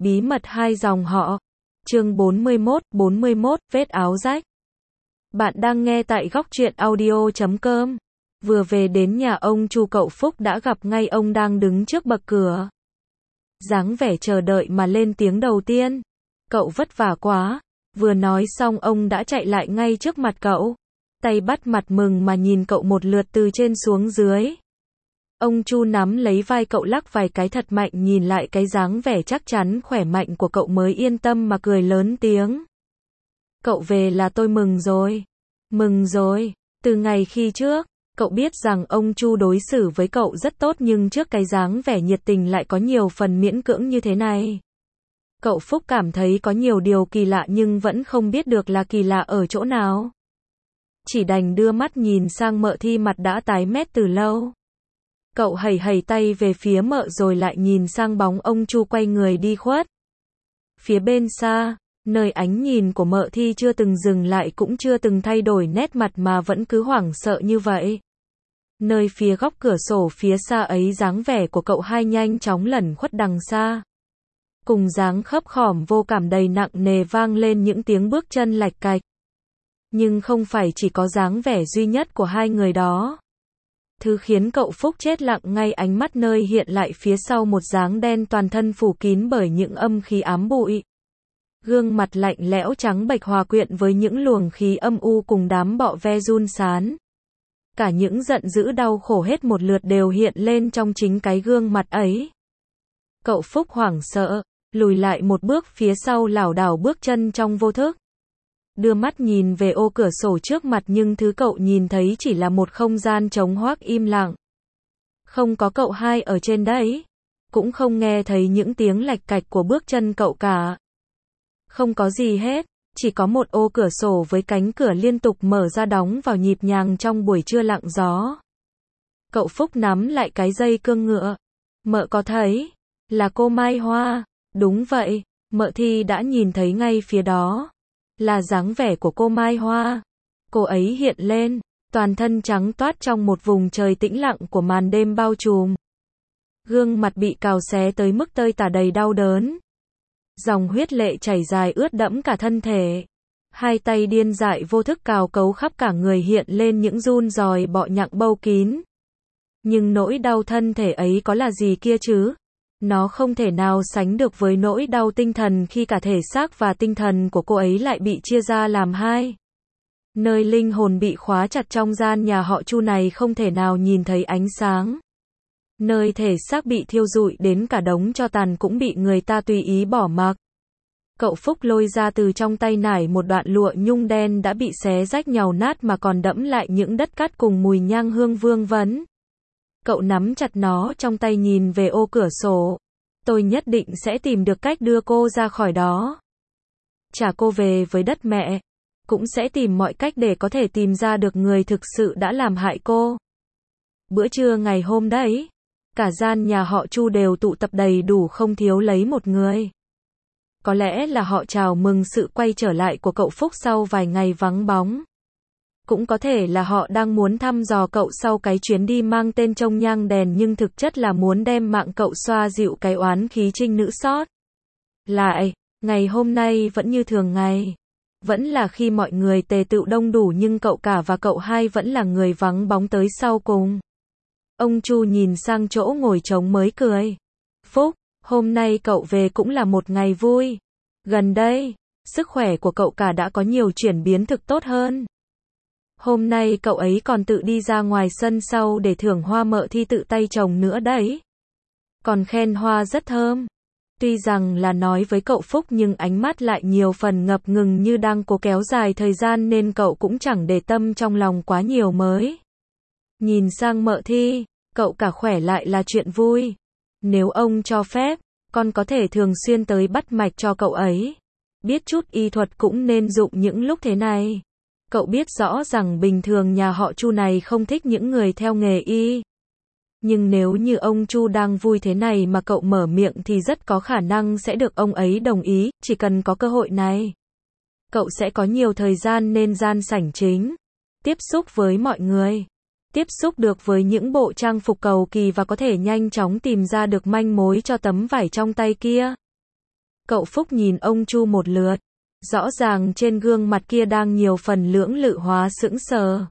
bí mật hai dòng họ. Chương 41, vết áo rách. Bạn đang nghe tại góc truyện audio.com. Vừa về đến nhà ông Chu, cậu Phúc đã gặp ngay ông đang đứng trước bậc cửa. Dáng vẻ chờ đợi mà lên tiếng đầu tiên. Cậu vất vả quá. Vừa nói xong ông đã chạy lại ngay trước mặt cậu. Tay bắt mặt mừng mà nhìn cậu một lượt từ trên xuống dưới. Ông Chu nắm lấy vai cậu lắc vài cái thật mạnh, nhìn lại cái dáng vẻ chắc chắn khỏe mạnh của cậu mới yên tâm mà cười lớn tiếng. Cậu về là tôi mừng rồi. Mừng rồi. Từ ngày khi trước, cậu biết rằng ông Chu đối xử với cậu rất tốt, nhưng trước cái dáng vẻ nhiệt tình lại có nhiều phần miễn cưỡng như thế này. Cậu Phúc cảm thấy có nhiều điều kỳ lạ nhưng vẫn không biết được là kỳ lạ ở chỗ nào. Chỉ đành đưa mắt nhìn sang Mợ Thi mặt đã tái mét từ lâu. Cậu hẩy hẩy tay về phía Mợ rồi lại nhìn sang bóng ông Chu quay người đi khuất. Phía bên xa, nơi ánh nhìn của Mợ Thi chưa từng dừng lại cũng chưa từng thay đổi nét mặt mà vẫn cứ hoảng sợ như vậy. Nơi phía góc cửa sổ phía xa ấy, dáng vẻ của cậu hai nhanh chóng lẩn khuất đằng xa. Cùng dáng khấp khỏm vô cảm đầy nặng nề vang lên những tiếng bước chân lạch cạch. Nhưng không phải chỉ có dáng vẻ duy nhất của hai người đó. Thứ khiến cậu Phúc chết lặng ngay ánh mắt nơi hiện lại phía sau một dáng đen toàn thân phủ kín bởi những âm khí ám bụi. Gương mặt lạnh lẽo trắng bệch hòa quyện với những luồng khí âm u cùng đám bọ ve run sán. Cả những giận dữ đau khổ hết một lượt đều hiện lên trong chính cái gương mặt ấy. Cậu Phúc hoảng sợ, lùi lại một bước phía sau, lảo đảo bước chân trong vô thức. Đưa mắt nhìn về ô cửa sổ trước mặt nhưng thứ cậu nhìn thấy chỉ là một không gian trống hoác im lặng. Không có cậu hai ở trên đấy. Cũng không nghe thấy những tiếng lạch cạch của bước chân cậu cả. Không có gì hết, chỉ có một ô cửa sổ với cánh cửa liên tục mở ra đóng vào nhịp nhàng trong buổi trưa lặng gió. Cậu Phúc nắm lại cái dây cương ngựa. Mợ có thấy? Là cô Mai Hoa. Đúng vậy, Mợ Thi đã nhìn thấy ngay phía đó. Là dáng vẻ của cô Mai Hoa. Cô ấy hiện lên, toàn thân trắng toát trong một vùng trời tĩnh lặng của màn đêm bao trùm. Gương mặt bị cào xé tới mức tơi tả đầy đau đớn. Dòng huyết lệ chảy dài ướt đẫm cả thân thể. Hai tay điên dại vô thức cào cấu khắp cả người, hiện lên những run ròi bọ nhặng bâu kín. Nhưng nỗi đau thân thể ấy có là gì kia chứ? Nó không thể nào sánh được với nỗi đau tinh thần khi cả thể xác và tinh thần của cô ấy lại bị chia ra làm hai. Nơi linh hồn bị khóa chặt trong gian nhà họ Chu này không thể nào nhìn thấy ánh sáng. Nơi thể xác bị thiêu rụi đến cả đống tro tàn cũng bị người ta tùy ý bỏ mặc. Cậu Phúc lôi ra từ trong tay nải một đoạn lụa nhung đen đã bị xé rách nhàu nát mà còn đẫm lại những đất cát cùng mùi nhang hương vương vấn. Cậu nắm chặt nó trong tay nhìn về ô cửa sổ. Tôi nhất định sẽ tìm được cách đưa cô ra khỏi đó. Trả cô về với đất mẹ. Cũng sẽ tìm mọi cách để có thể tìm ra được người thực sự đã làm hại cô. Bữa trưa ngày hôm đấy, cả gian nhà họ Chu đều tụ tập đầy đủ, không thiếu lấy một người. Có lẽ là họ chào mừng sự quay trở lại của cậu Phúc sau vài ngày vắng bóng. Cũng có thể là họ đang muốn thăm dò cậu sau cái chuyến đi mang tên trông nhang đèn, nhưng thực chất là muốn đem mạng cậu xoa dịu cái oán khí trinh nữ sót. Lại, ngày hôm nay vẫn như thường ngày. Vẫn là khi mọi người tề tựu đông đủ nhưng cậu cả và cậu hai vẫn là người vắng bóng tới sau cùng. Ông Chu nhìn sang chỗ ngồi trống mới cười. Phúc, hôm nay cậu về cũng là một ngày vui. Gần đây, sức khỏe của cậu cả đã có nhiều chuyển biến thực tốt hơn. Hôm nay cậu ấy còn tự đi ra ngoài sân sau để thưởng hoa Mợ Thi tự tay trồng nữa đấy. Còn khen hoa rất thơm. Tuy rằng là nói với cậu Phúc nhưng ánh mắt lại nhiều phần ngập ngừng như đang cố kéo dài thời gian nên cậu cũng chẳng để tâm trong lòng quá nhiều mới. Nhìn sang Mợ Thi, cậu cả khỏe lại là chuyện vui. Nếu ông cho phép, con có thể thường xuyên tới bắt mạch cho cậu ấy. Biết chút y thuật cũng nên dụng những lúc thế này. Cậu biết rõ rằng bình thường nhà họ Chu này không thích những người theo nghề y. Nhưng nếu như ông Chu đang vui thế này mà cậu mở miệng thì rất có khả năng sẽ được ông ấy đồng ý, chỉ cần có cơ hội này. Cậu sẽ có nhiều thời gian nên gian sảnh chính. Tiếp xúc với mọi người. Tiếp xúc được với những bộ trang phục cầu kỳ và có thể nhanh chóng tìm ra được manh mối cho tấm vải trong tay kia. Cậu Phúc nhìn ông Chu một lượt. Rõ ràng trên gương mặt kia đang nhiều phần lưỡng lự hóa sững sờ.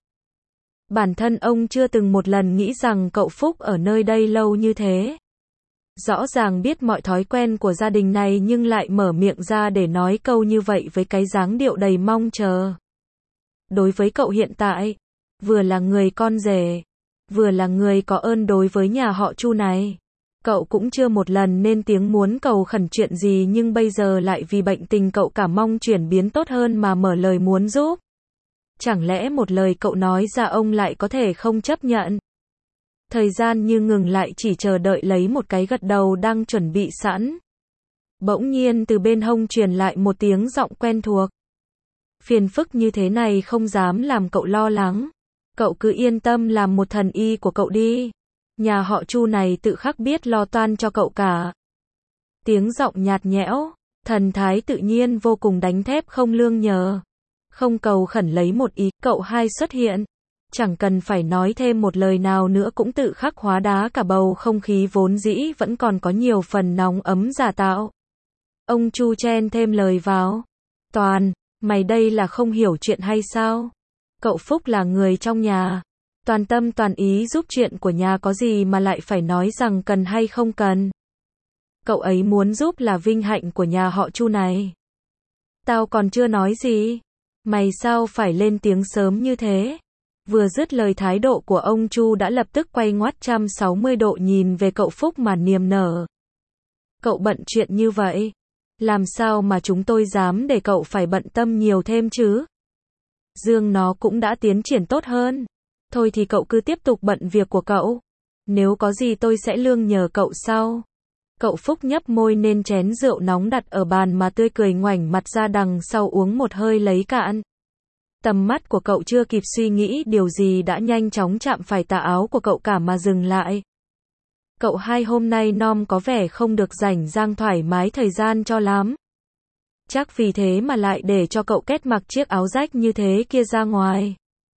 Bản thân ông chưa từng một lần nghĩ rằng cậu Phúc ở nơi đây lâu như thế. Rõ ràng biết mọi thói quen của gia đình này nhưng lại mở miệng ra để nói câu như vậy với cái dáng điệu đầy mong chờ. Đối với cậu hiện tại, vừa là người con rể, vừa là người có ơn đối với nhà họ Chu này. Cậu cũng chưa một lần nên tiếng muốn cầu khẩn chuyện gì nhưng bây giờ lại vì bệnh tình cậu cả mong chuyển biến tốt hơn mà mở lời muốn giúp. Chẳng lẽ một lời cậu nói ra ông lại có thể không chấp nhận? Thời gian như ngừng lại chỉ chờ đợi lấy một cái gật đầu đang chuẩn bị sẵn. Bỗng nhiên từ bên hông truyền lại một tiếng giọng quen thuộc. Phiền phức như thế này không dám làm cậu lo lắng. Cậu cứ yên tâm làm một thần y của cậu đi. Nhà họ Chu này tự khắc biết lo toan cho cậu cả. Tiếng giọng nhạt nhẽo, thần thái tự nhiên vô cùng đánh thép không lương nhờ. Không cầu khẩn lấy một ý, cậu hai xuất hiện. Chẳng cần phải nói thêm một lời nào nữa cũng tự khắc hóa đá cả bầu không khí vốn dĩ vẫn còn có nhiều phần nóng ấm giả tạo. Ông Chu chen thêm lời vào. Toàn, mày đây là không hiểu chuyện hay sao? Cậu Phúc là người trong nhà. Toàn tâm toàn ý giúp chuyện của nhà có gì mà lại phải nói rằng cần hay không cần. Cậu ấy muốn giúp là vinh hạnh của nhà họ Chu này. Tao còn chưa nói gì. Mày sao phải lên tiếng sớm như thế? Vừa dứt lời thái độ của ông Chu đã lập tức quay ngoắt 160 độ nhìn về cậu Phúc mà niềm nở. Cậu bận chuyện như vậy. Làm sao mà chúng tôi dám để cậu phải bận tâm nhiều thêm chứ? Dương nó cũng đã tiến triển tốt hơn. Thôi thì cậu cứ tiếp tục bận việc của cậu. Nếu có gì tôi sẽ lương nhờ cậu sau. Cậu Phúc nhấp môi nên chén rượu nóng đặt ở bàn mà tươi cười ngoảnh mặt ra đằng sau uống một hơi lấy cạn. Tầm mắt của cậu chưa kịp suy nghĩ điều gì đã nhanh chóng chạm phải tà áo của cậu cả mà dừng lại. Cậu hai hôm nay nom có vẻ không được rảnh rang thoải mái thời gian cho lắm. Chắc vì thế mà lại để cho cậu kết mặc chiếc áo rách như thế kia ra ngoài.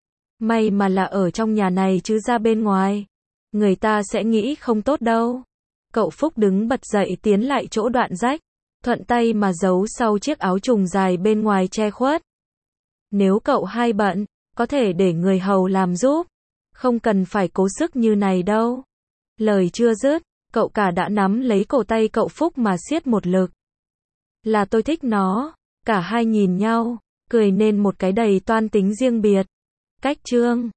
May mà là ở trong nhà này chứ ra bên ngoài. Người ta sẽ nghĩ không tốt đâu. Cậu Phúc đứng bật dậy tiến lại chỗ đoạn rách. Thuận tay mà giấu sau chiếc áo trùng dài bên ngoài che khuất. Nếu cậu hai bận, có thể để người hầu làm giúp. Không cần phải cố sức như này đâu. Lời chưa dứt, cậu cả đã nắm lấy cổ tay cậu Phúc mà siết một lực. Là tôi thích nó. Cả hai nhìn nhau, cười nên một cái đầy toan tính riêng biệt. Cách chương